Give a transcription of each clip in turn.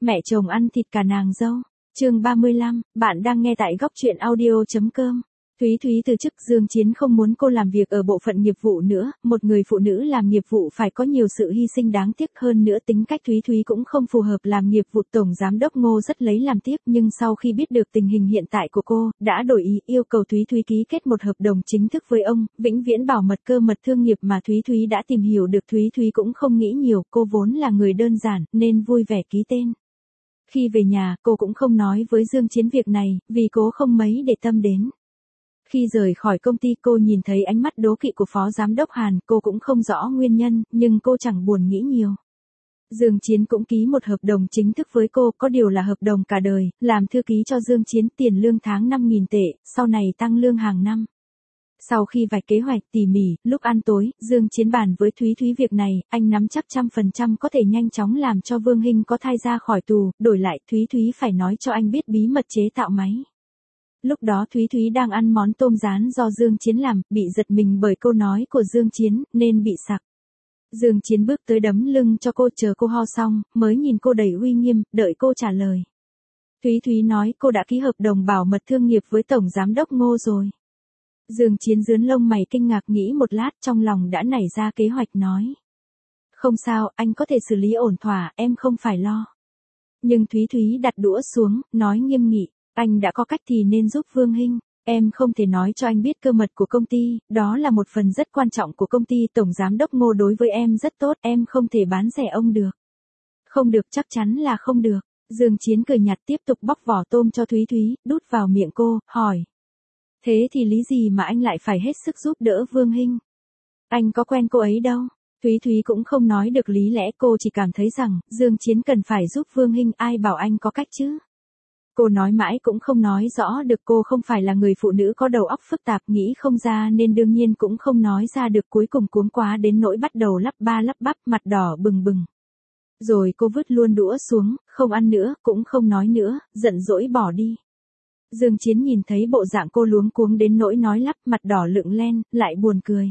Mẹ chồng ăn thịt cả nàng dâu. Chương 35, bạn đang nghe tại góc truyện audio.com. Thúy Thúy từ chức. Dương Chiến không muốn cô làm việc ở bộ phận nghiệp vụ nữa, một người phụ nữ làm nghiệp vụ phải có nhiều sự hy sinh đáng tiếc, hơn nữa tính cách Thúy Thúy cũng không phù hợp làm nghiệp vụ. Tổng giám đốc Ngô rất lấy làm tiếc, nhưng sau khi biết được tình hình hiện tại của cô, đã đổi ý, yêu cầu Thúy Thúy ký kết một hợp đồng chính thức với ông, vĩnh viễn bảo mật cơ mật thương nghiệp mà Thúy Thúy đã tìm hiểu được. Thúy Thúy cũng không nghĩ nhiều, cô vốn là người đơn giản, nên vui vẻ ký tên. Khi về nhà, cô cũng không nói với Dương Chiến việc này, vì cô không mấy để tâm đến. Khi rời khỏi công ty, cô nhìn thấy ánh mắt đố kỵ của phó giám đốc Hàn, cô cũng không rõ nguyên nhân, nhưng cô chẳng buồn nghĩ nhiều. Dương Chiến cũng ký một hợp đồng chính thức với cô, có điều là hợp đồng cả đời, làm thư ký cho Dương Chiến, tiền lương tháng 5.000 tệ, sau này tăng lương hàng năm. Sau khi vạch kế hoạch tỉ mỉ, lúc ăn tối, Dương Chiến bàn với Thúy Thúy việc này, anh nắm chắc 100% có thể nhanh chóng làm cho Vương Hinh có thai ra khỏi tù, đổi lại Thúy Thúy phải nói cho anh biết bí mật chế tạo máy. Lúc đó Thúy Thúy đang ăn món tôm rán do Dương Chiến làm, bị giật mình bởi câu nói của Dương Chiến, nên bị sặc. Dương Chiến bước tới đấm lưng cho cô, chờ cô ho xong, mới nhìn cô đầy uy nghiêm, đợi cô trả lời. Thúy Thúy nói cô đã ký hợp đồng bảo mật thương nghiệp với Tổng Giám đốc Ngô rồi. Dương Chiến dướn lông mày kinh ngạc, nghĩ một lát, trong lòng đã nảy ra kế hoạch nói. Không sao, anh có thể xử lý ổn thỏa, em không phải lo. Nhưng Thúy Thúy đặt đũa xuống, nói nghiêm nghị, anh đã có cách thì nên giúp Vương Hinh. Em không thể nói cho anh biết cơ mật của công ty, đó là một phần rất quan trọng của công ty. Tổng Giám đốc Ngô đối với em rất tốt, em không thể bán rẻ ông được. Không được, chắc chắn là không được. Dương Chiến cười nhạt, tiếp tục bóc vỏ tôm cho Thúy Thúy, đút vào miệng cô, hỏi. Thế thì lý gì mà anh lại phải hết sức giúp đỡ Vương Hinh? Anh có quen cô ấy đâu. Thúy Thúy cũng không nói được lý lẽ, cô chỉ cảm thấy rằng, Dương Chiến cần phải giúp Vương Hinh, ai bảo anh có cách chứ? Cô nói mãi cũng không nói rõ được, cô không phải là người phụ nữ có đầu óc phức tạp, nghĩ không ra nên đương nhiên cũng không nói ra được, cuối cùng cuống quá đến nỗi bắt đầu lắp ba lắp bắp, mặt đỏ bừng bừng. Rồi cô vứt luôn đũa xuống, không ăn nữa, cũng không nói nữa, giận dỗi bỏ đi. Dương Chiến nhìn thấy bộ dạng cô luống cuống đến nỗi nói lắp, mặt đỏ lựng lên, lại buồn cười.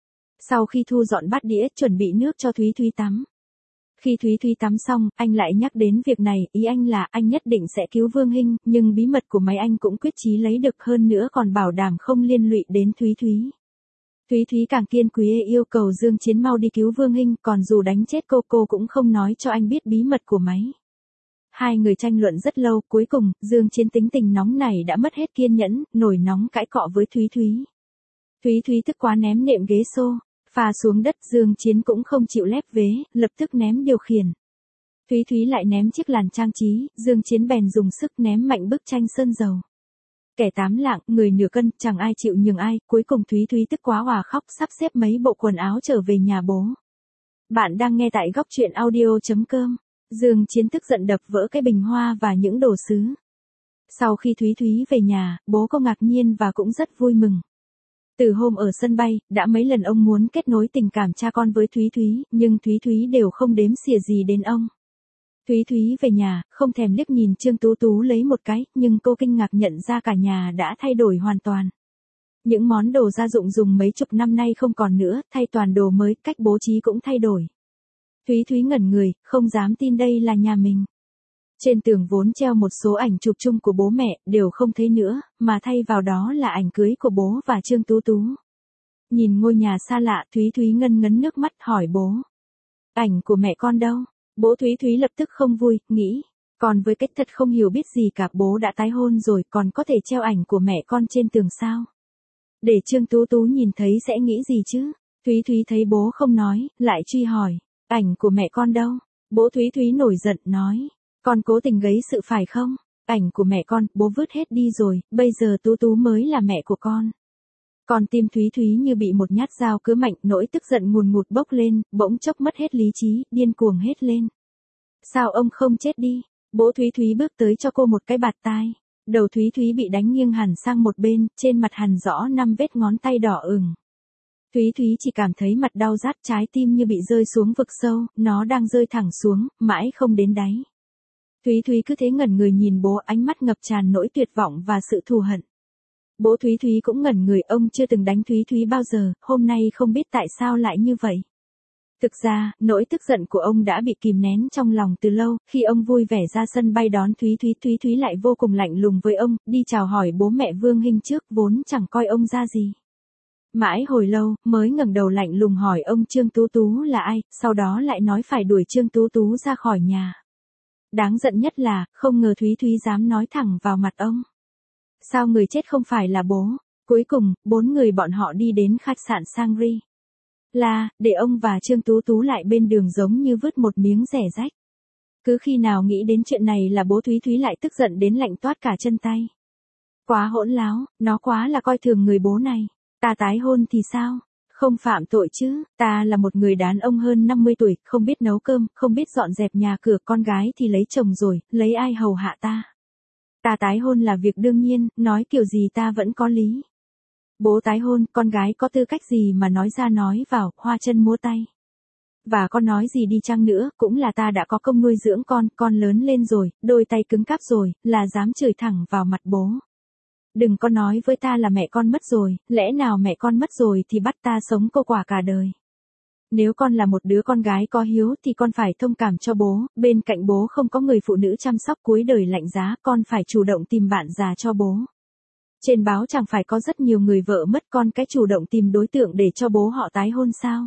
Sau khi thu dọn bát đĩa, chuẩn bị nước cho Thúy Thúy tắm. Khi Thúy Thúy tắm xong, anh lại nhắc đến việc này, ý anh là anh nhất định sẽ cứu Vương Hinh, nhưng bí mật của máy anh cũng quyết chí lấy được, hơn nữa còn bảo đảm không liên lụy đến Thúy Thúy. Thúy Thúy càng kiên quyết yêu cầu Dương Chiến mau đi cứu Vương Hinh, còn dù đánh chết cô cũng không nói cho anh biết bí mật của máy. Hai người tranh luận rất lâu, cuối cùng, Dương Chiến tính tình nóng này đã mất hết kiên nhẫn, nổi nóng cãi cọ với Thúy Thúy. Thúy Thúy tức quá ném nệm ghế xô phà xuống đất, Dương Chiến cũng không chịu lép vế, lập tức ném điều khiển. Thúy Thúy lại ném chiếc làn trang trí, Dương Chiến bèn dùng sức ném mạnh bức tranh sơn dầu. Kẻ tám lạng, người nửa cân, chẳng ai chịu nhường ai, cuối cùng Thúy Thúy tức quá òa khóc, sắp xếp mấy bộ quần áo trở về nhà bố. Bạn đang nghe tại góc truyện audio.com. Dương Chiến tức giận đập vỡ cái bình hoa và những đồ sứ. Sau khi Thúy Thúy về nhà, bố cô ngạc nhiên và cũng rất vui mừng. Từ hôm ở sân bay, đã mấy lần ông muốn kết nối tình cảm cha con với Thúy Thúy, nhưng Thúy Thúy đều không đếm xỉa gì đến ông. Thúy Thúy về nhà, không thèm liếc nhìn Trương Tú Tú lấy một cái, nhưng cô kinh ngạc nhận ra cả nhà đã thay đổi hoàn toàn. Những món đồ gia dụng dùng mấy chục năm nay không còn nữa, thay toàn đồ mới, cách bố trí cũng thay đổi. Thúy Thúy ngẩn người, không dám tin đây là nhà mình. Trên tường vốn treo một số ảnh chụp chung của bố mẹ, đều không thấy nữa, mà thay vào đó là ảnh cưới của bố và Trương Tú Tú. Nhìn ngôi nhà xa lạ, Thúy Thúy ngân ngấn nước mắt hỏi bố. Ảnh của mẹ con đâu? Bố Thúy Thúy lập tức không vui, nghĩ. Còn với cách thật không hiểu biết gì cả, bố đã tái hôn rồi, còn có thể treo ảnh của mẹ con trên tường sao? Để Trương Tú Tú nhìn thấy sẽ nghĩ gì chứ? Thúy Thúy thấy bố không nói, lại truy hỏi. Ảnh của mẹ con đâu? Bố Thúy Thúy nổi giận, nói. Con cố tình gây sự phải không? Ảnh của mẹ con, bố vứt hết đi rồi, bây giờ Tú Tú mới là mẹ của con. Còn tim Thúy Thúy như bị một nhát dao cứa mạnh, nỗi tức giận ngùn ngụt bốc lên, bỗng chốc mất hết lý trí, điên cuồng hết lên. Sao ông không chết đi? Bố Thúy Thúy bước tới cho cô một cái bạt tai. Đầu Thúy Thúy bị đánh nghiêng hẳn sang một bên, trên mặt hằn rõ 5 vết ngón tay đỏ ửng. Thúy Thúy chỉ cảm thấy mặt đau rát, trái tim như bị rơi xuống vực sâu, nó đang rơi thẳng xuống, mãi không đến đáy. Thúy Thúy cứ thế ngẩn người nhìn bố, ánh mắt ngập tràn nỗi tuyệt vọng và sự thù hận. Bố Thúy Thúy cũng ngẩn người, ông chưa từng đánh Thúy Thúy bao giờ, hôm nay không biết tại sao lại như vậy. Thực ra, nỗi tức giận của ông đã bị kìm nén trong lòng từ lâu, khi ông vui vẻ ra sân bay đón Thúy Thúy lại vô cùng lạnh lùng với ông, đi chào hỏi bố mẹ Vương Hinh trước, vốn chẳng coi ông ra gì. Mãi hồi lâu, mới ngẩng đầu lạnh lùng hỏi ông Trương Tú Tú là ai, sau đó lại nói phải đuổi Trương Tú Tú ra khỏi nhà. Đáng giận nhất là, không ngờ Thúy Thúy dám nói thẳng vào mặt ông. Sao người chết không phải là bố? Cuối cùng, 4 người bọn họ đi đến khách sạn Sangri La, để ông và Trương Tú Tú lại bên đường giống như vứt một miếng rẻ rách. Cứ khi nào nghĩ đến chuyện này là bố Thúy Thúy lại tức giận đến lạnh toát cả chân tay. Quá hỗn láo, nó quá là coi thường người bố này. Ta tái hôn thì sao? Không phạm tội chứ, ta là một người đàn ông hơn 50 tuổi, không biết nấu cơm, không biết dọn dẹp nhà cửa, con gái thì lấy chồng rồi, lấy ai hầu hạ ta? Ta tái hôn là việc đương nhiên, nói kiểu gì ta vẫn có lý. Bố tái hôn, con gái có tư cách gì mà nói ra nói vào, hoa chân múa tay. Và con nói gì đi chăng nữa, cũng là ta đã có công nuôi dưỡng con lớn lên rồi, đôi tay cứng cáp rồi, là dám chửi thẳng vào mặt bố. Đừng có nói với ta là mẹ con mất rồi, lẽ nào mẹ con mất rồi thì bắt ta sống cô quả cả đời. Nếu con là một đứa con gái có hiếu thì con phải thông cảm cho bố, bên cạnh bố không có người phụ nữ chăm sóc cuối đời lạnh giá, con phải chủ động tìm bạn già cho bố. Trên báo chẳng phải có rất nhiều người vợ mất con cái chủ động tìm đối tượng để cho bố họ tái hôn sao?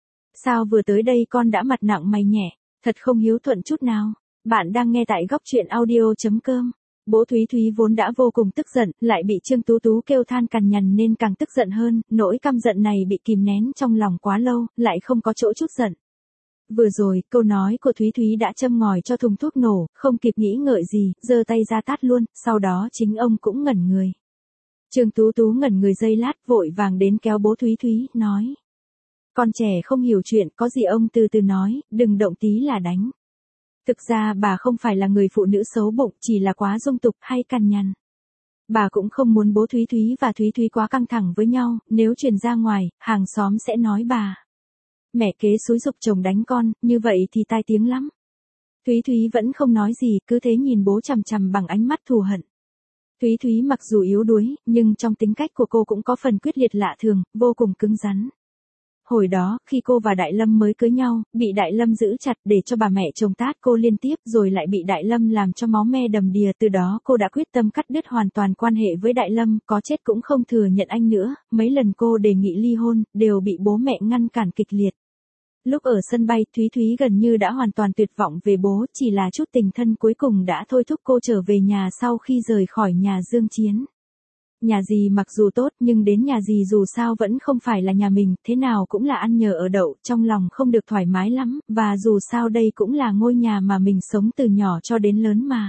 Sao vừa tới đây con đã mặt nặng mày nhẹ, thật không hiếu thuận chút nào. Bạn đang nghe tại góc truyện audio.com. Bố Thúy Thúy vốn đã vô cùng tức giận, lại bị Trương Tú Tú kêu than cằn nhằn nên càng tức giận hơn, nỗi căm giận này bị kìm nén trong lòng quá lâu, lại không có chỗ trút giận. Vừa rồi, câu nói của Thúy Thúy đã châm ngòi cho thùng thuốc nổ, không kịp nghĩ ngợi gì, giơ tay ra tát luôn, sau đó chính ông cũng ngẩn người. Trương Tú Tú ngẩn người giây lát, vội vàng đến kéo bố Thúy Thúy, nói. Con trẻ không hiểu chuyện, có gì ông từ từ nói, đừng động tí là đánh. Thực ra bà không phải là người phụ nữ xấu bụng, chỉ là quá dung tục hay cằn nhằn. Bà cũng không muốn bố Thúy Thúy và Thúy Thúy quá căng thẳng với nhau, nếu truyền ra ngoài, hàng xóm sẽ nói bà. Mẹ kế xúi giục chồng đánh con, như vậy thì tai tiếng lắm. Thúy Thúy vẫn không nói gì, cứ thế nhìn bố chằm chằm bằng ánh mắt thù hận. Thúy Thúy mặc dù yếu đuối, nhưng trong tính cách của cô cũng có phần quyết liệt lạ thường, vô cùng cứng rắn. Hồi đó, khi cô và Đại Lâm mới cưới nhau, bị Đại Lâm giữ chặt để cho bà mẹ chồng tát cô liên tiếp rồi lại bị Đại Lâm làm cho máu me đầm đìa. Từ đó cô đã quyết tâm cắt đứt hoàn toàn quan hệ với Đại Lâm, có chết cũng không thừa nhận anh nữa. Mấy lần cô đề nghị ly hôn, đều bị bố mẹ ngăn cản kịch liệt. Lúc ở sân bay, Thúy Thúy gần như đã hoàn toàn tuyệt vọng về bố, chỉ là chút tình thân cuối cùng đã thôi thúc cô trở về nhà sau khi rời khỏi nhà Dương Chiến. Nhà gì mặc dù tốt nhưng đến nhà gì dù sao vẫn không phải là nhà mình, thế nào cũng là ăn nhờ ở đậu, trong lòng không được thoải mái lắm, và dù sao đây cũng là ngôi nhà mà mình sống từ nhỏ cho đến lớn mà.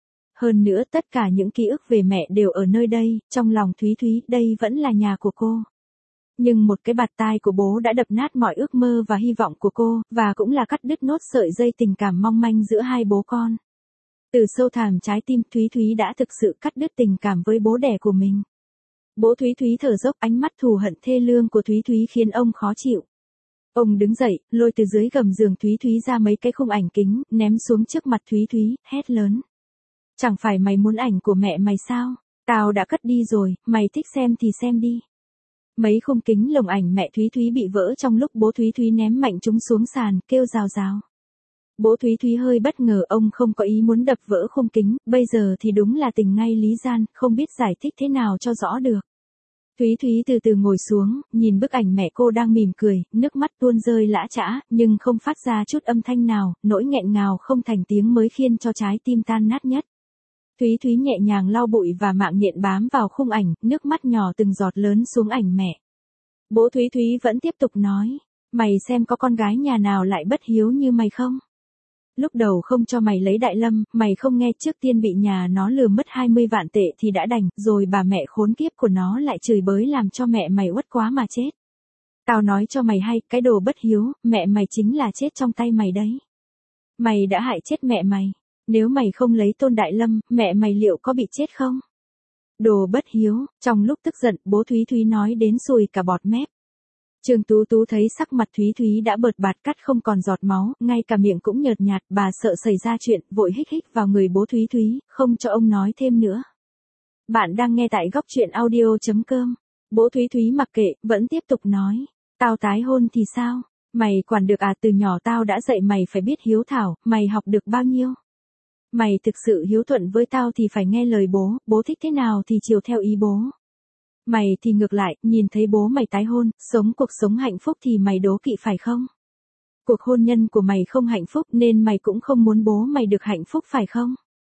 Hơn nữa tất cả những ký ức về mẹ đều ở nơi đây, trong lòng Thúy Thúy, đây vẫn là nhà của cô. Nhưng một cái bạt tai của bố đã đập nát mọi ước mơ và hy vọng của cô, và cũng là cắt đứt nốt sợi dây tình cảm mong manh giữa hai bố con. Từ sâu thẳm trái tim, Thúy Thúy đã thực sự cắt đứt tình cảm với bố đẻ của mình. Bố Thúy Thúy thở dốc, ánh mắt thù hận thê lương của Thúy Thúy khiến ông khó chịu. Ông đứng dậy, lôi từ dưới gầm giường Thúy Thúy ra mấy cái khung ảnh kính, ném xuống trước mặt Thúy Thúy, hét lớn. Chẳng phải mày muốn ảnh của mẹ mày sao? Tao đã cất đi rồi, mày thích xem thì xem đi. Mấy khung kính lồng ảnh mẹ Thúy Thúy bị vỡ trong lúc bố Thúy Thúy ném mạnh chúng xuống sàn, kêu rào rào. Bố Thúy Thúy hơi bất ngờ, ông không có ý muốn đập vỡ khung kính, bây giờ thì đúng là tình ngay lý gian, không biết giải thích thế nào cho rõ được. Thúy Thúy từ từ ngồi xuống, nhìn bức ảnh mẹ cô đang mỉm cười, nước mắt tuôn rơi lã chã, nhưng không phát ra chút âm thanh nào, nỗi nghẹn ngào không thành tiếng mới khiến cho trái tim tan nát nhất. Thúy Thúy nhẹ nhàng lau bụi và mạng nhện bám vào khung ảnh, nước mắt nhỏ từng giọt lớn xuống ảnh mẹ. Bố Thúy Thúy vẫn tiếp tục nói, mày xem có con gái nhà nào lại bất hiếu như mày không? Lúc đầu không cho mày lấy Đại Lâm, mày không nghe, trước tiên bị nhà nó lừa mất 20 vạn tệ thì đã đành, rồi bà mẹ khốn kiếp của nó lại chửi bới làm cho mẹ mày uất quá mà chết. Tao nói cho mày hay, cái đồ bất hiếu, mẹ mày chính là chết trong tay mày đấy. Mày đã hại chết mẹ mày. Nếu mày không lấy Tôn Đại Lâm, mẹ mày liệu có bị chết không? Đồ bất hiếu, trong lúc tức giận, bố Thúy Thúy nói đến sùi cả bọt mép. Trương Tú Tú thấy sắc mặt Thúy Thúy đã bợt bạt cắt không còn giọt máu, ngay cả miệng cũng nhợt nhạt, bà sợ xảy ra chuyện, vội hích hích vào người bố Thúy Thúy, không cho ông nói thêm nữa. Bạn đang nghe tại góc truyện audio.com. Bố Thúy Thúy mặc kệ, vẫn tiếp tục nói, tao tái hôn thì sao? Mày quản được à, từ nhỏ tao đã dạy mày phải biết hiếu thảo, mày học được bao nhiêu? Mày thực sự hiếu thuận với tao thì phải nghe lời bố, bố thích thế nào thì chiều theo ý bố. Mày thì ngược lại, nhìn thấy bố mày tái hôn, sống cuộc sống hạnh phúc thì mày đố kỵ phải không? Cuộc hôn nhân của mày không hạnh phúc nên mày cũng không muốn bố mày được hạnh phúc phải không?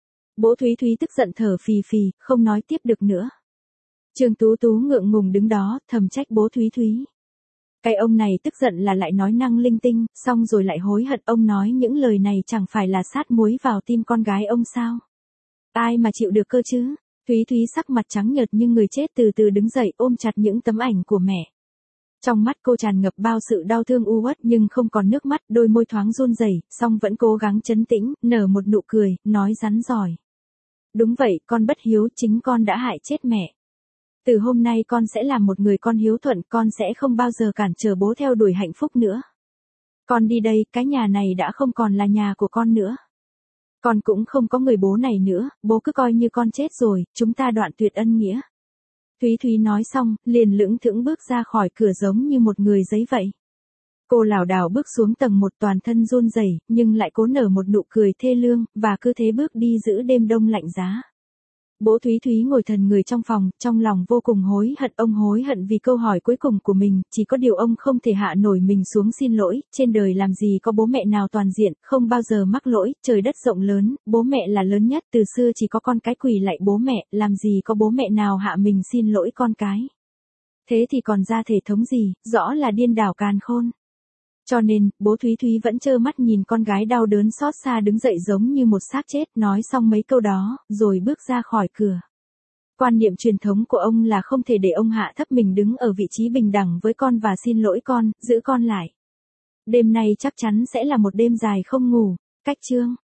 Bố Thúy Thúy tức giận thở phì phì, không nói tiếp được nữa. Trương Tú Tú ngượng ngùng đứng đó, thầm trách bố Thúy Thúy. Cái ông này tức giận là lại nói năng linh tinh, xong rồi lại hối hận, ông nói những lời này chẳng phải là sát muối vào tim con gái ông sao? Ai mà chịu được cơ chứ? Thúy Thúy sắc mặt trắng nhợt như người chết từ từ đứng dậy ôm chặt những tấm ảnh của mẹ. Trong mắt cô tràn ngập bao sự đau thương u uất nhưng không còn nước mắt, đôi môi thoáng run rẩy, song vẫn cố gắng trấn tĩnh, nở một nụ cười, nói rắn giỏi. Đúng vậy, con bất hiếu, chính con đã hại chết mẹ. Từ hôm nay con sẽ làm một người con hiếu thuận, con sẽ không bao giờ cản trở bố theo đuổi hạnh phúc nữa. Con đi đây, cái nhà này đã không còn là nhà của con nữa. Con cũng không có người bố này nữa, bố cứ coi như con chết rồi, chúng ta đoạn tuyệt ân nghĩa. Thúy Thúy nói xong, liền lững thững bước ra khỏi cửa giống như một người giấy vậy. Cô lảo đảo bước xuống tầng 1 toàn thân run rẩy, nhưng lại cố nở một nụ cười thê lương, và cứ thế bước đi giữa đêm đông lạnh giá. Bố Thúy Thúy ngồi thần người trong phòng, trong lòng vô cùng hối hận. Ông hối hận vì câu hỏi cuối cùng của mình, chỉ có điều ông không thể hạ nổi mình xuống xin lỗi. Trên đời làm gì có bố mẹ nào toàn diện, không bao giờ mắc lỗi, trời đất rộng lớn, bố mẹ là lớn nhất, từ xưa chỉ có con cái quỳ lạy bố mẹ, làm gì có bố mẹ nào hạ mình xin lỗi con cái. Thế thì còn ra thể thống gì, rõ là điên đảo càn khôn. Cho nên, bố Thúy Thúy vẫn trơ mắt nhìn con gái đau đớn xót xa đứng dậy giống như một xác chết, nói xong mấy câu đó, rồi bước ra khỏi cửa. Quan niệm truyền thống của ông là không thể để ông hạ thấp mình đứng ở vị trí bình đẳng với con và xin lỗi con, giữ con lại. Đêm nay chắc chắn sẽ là một đêm dài không ngủ. Cách chương